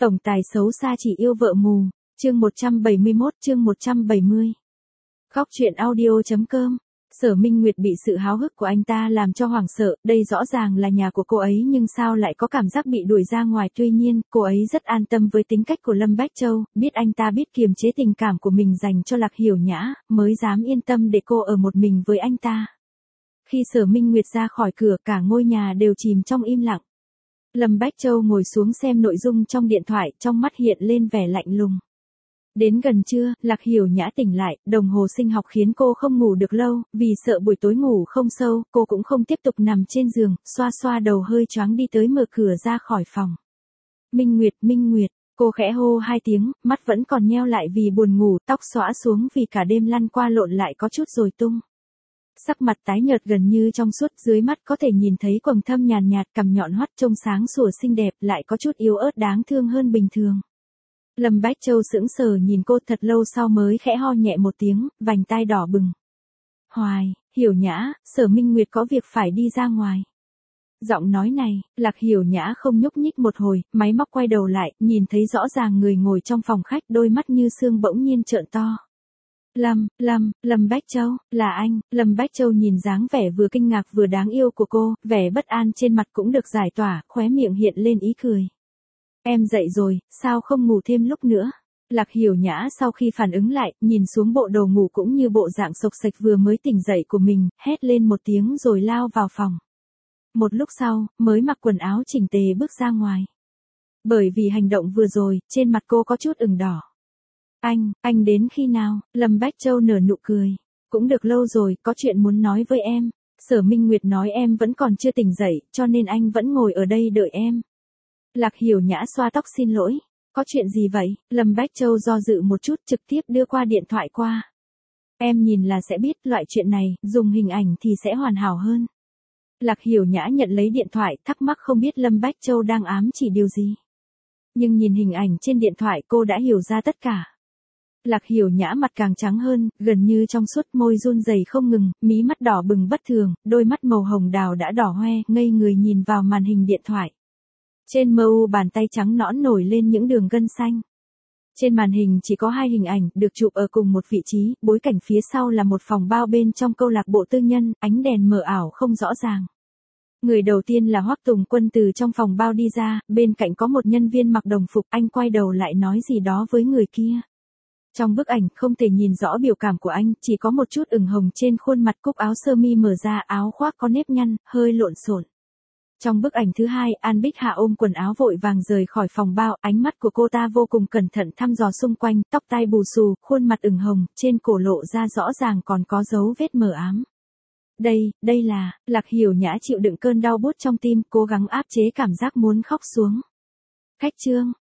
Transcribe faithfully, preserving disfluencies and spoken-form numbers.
Tổng tài xấu xa chỉ yêu vợ mù, chương một trăm bảy mươi mốt, chương một trăm bảy mươi. Khóc chuyện audio chấm com. Sở Minh Nguyệt bị sự háo hức của anh ta làm cho hoảng sợ, đây rõ ràng là nhà của cô ấy nhưng sao lại có cảm giác bị đuổi ra ngoài. Tuy nhiên, cô ấy rất an tâm với tính cách của Lâm Bách Châu, biết anh ta biết kiềm chế tình cảm của mình dành cho Lạc Hiểu Nhã, mới dám yên tâm để cô ở một mình với anh ta. Khi Sở Minh Nguyệt ra khỏi cửa, cả ngôi nhà đều chìm trong im lặng. Lâm Bách Châu ngồi xuống xem nội dung trong điện thoại, trong mắt hiện lên vẻ lạnh lùng. Đến gần trưa, Lạc Hiểu Nhã tỉnh lại, đồng hồ sinh học khiến cô không ngủ được lâu, vì sợ buổi tối ngủ không sâu, cô cũng không tiếp tục nằm trên giường, xoa xoa đầu hơi choáng đi tới mở cửa ra khỏi phòng. Minh Nguyệt, Minh Nguyệt, cô khẽ hô hai tiếng, mắt vẫn còn nheo lại vì buồn ngủ, tóc xõa xuống vì cả đêm lăn qua lộn lại có chút rối tung. Sắc mặt tái nhợt gần như trong suốt, dưới mắt có thể nhìn thấy quầng thâm nhàn nhạt, cằm nhọn hoắt trông sáng sủa xinh đẹp, lại có chút yếu ớt đáng thương hơn bình thường. Lâm Bách Châu sững sờ nhìn cô thật lâu sau mới khẽ ho nhẹ một tiếng, vành tai đỏ bừng. Hoài, Hiểu Nhã, Sở Minh Nguyệt có việc phải đi ra ngoài. Giọng nói này, Lạc Hiểu Nhã không nhúc nhích một hồi, máy móc quay đầu lại, nhìn thấy rõ ràng người ngồi trong phòng khách, đôi mắt như sương bỗng nhiên trợn to. Lâm, Lâm, Lâm Bách Châu, là anh. Lâm Bách Châu nhìn dáng vẻ vừa kinh ngạc vừa đáng yêu của cô, vẻ bất an trên mặt cũng được giải tỏa, khóe miệng hiện lên ý cười. Em dậy rồi, sao không ngủ thêm lúc nữa? Lạc Hiểu Nhã sau khi phản ứng lại, nhìn xuống bộ đồ ngủ cũng như bộ dạng xộc xệch vừa mới tỉnh dậy của mình, hét lên một tiếng rồi lao vào phòng. Một lúc sau, mới mặc quần áo chỉnh tề bước ra ngoài. Bởi vì hành động vừa rồi, trên mặt cô có chút ửng đỏ. Anh, anh đến khi nào? Lâm Bách Châu nở nụ cười. Cũng được lâu rồi, có chuyện muốn nói với em. Sở Minh Nguyệt nói em vẫn còn chưa tỉnh dậy, cho nên anh vẫn ngồi ở đây đợi em. Lạc Hiểu Nhã xoa tóc xin lỗi. Có chuyện gì vậy? Lâm Bách Châu do dự một chút trực tiếp đưa qua điện thoại qua. Em nhìn là sẽ biết loại chuyện này, dùng hình ảnh thì sẽ hoàn hảo hơn. Lạc Hiểu Nhã nhận lấy điện thoại, thắc mắc không biết Lâm Bách Châu đang ám chỉ điều gì. Nhưng nhìn hình ảnh trên điện thoại cô đã hiểu ra tất cả. Lạc Hiểu Nhã mặt càng trắng hơn, gần như trong suốt, môi run rẩy không ngừng, mí mắt đỏ bừng bất thường, đôi mắt màu hồng đào đã đỏ hoe, ngây người nhìn vào màn hình điện thoại. Trên mờ u bàn tay trắng nõn nổi lên những đường gân xanh. Trên màn hình chỉ có hai hình ảnh, được chụp ở cùng một vị trí, bối cảnh phía sau là một phòng bao bên trong câu lạc bộ tư nhân, ánh đèn mờ ảo không rõ ràng. Người đầu tiên là Hoắc Tùng Quân từ trong phòng bao đi ra, bên cạnh có một nhân viên mặc đồng phục, anh quay đầu lại nói gì đó với người kia. Trong bức ảnh không thể nhìn rõ biểu cảm của anh, chỉ có một chút ửng hồng trên khuôn mặt, cúc áo sơ mi mở ra, áo khoác có nếp nhăn, hơi lộn xộn. Trong bức ảnh thứ hai, An Bích Hạ ôm quần áo vội vàng rời khỏi phòng bao, ánh mắt của cô ta vô cùng cẩn thận thăm dò xung quanh, tóc tai bù xù, khuôn mặt ửng hồng, trên cổ lộ ra rõ ràng còn có dấu vết mờ ám. Đây, đây là, Lạc Hiểu Nhã chịu đựng cơn đau buốt trong tim, cố gắng áp chế cảm giác muốn khóc xuống. Khách trương,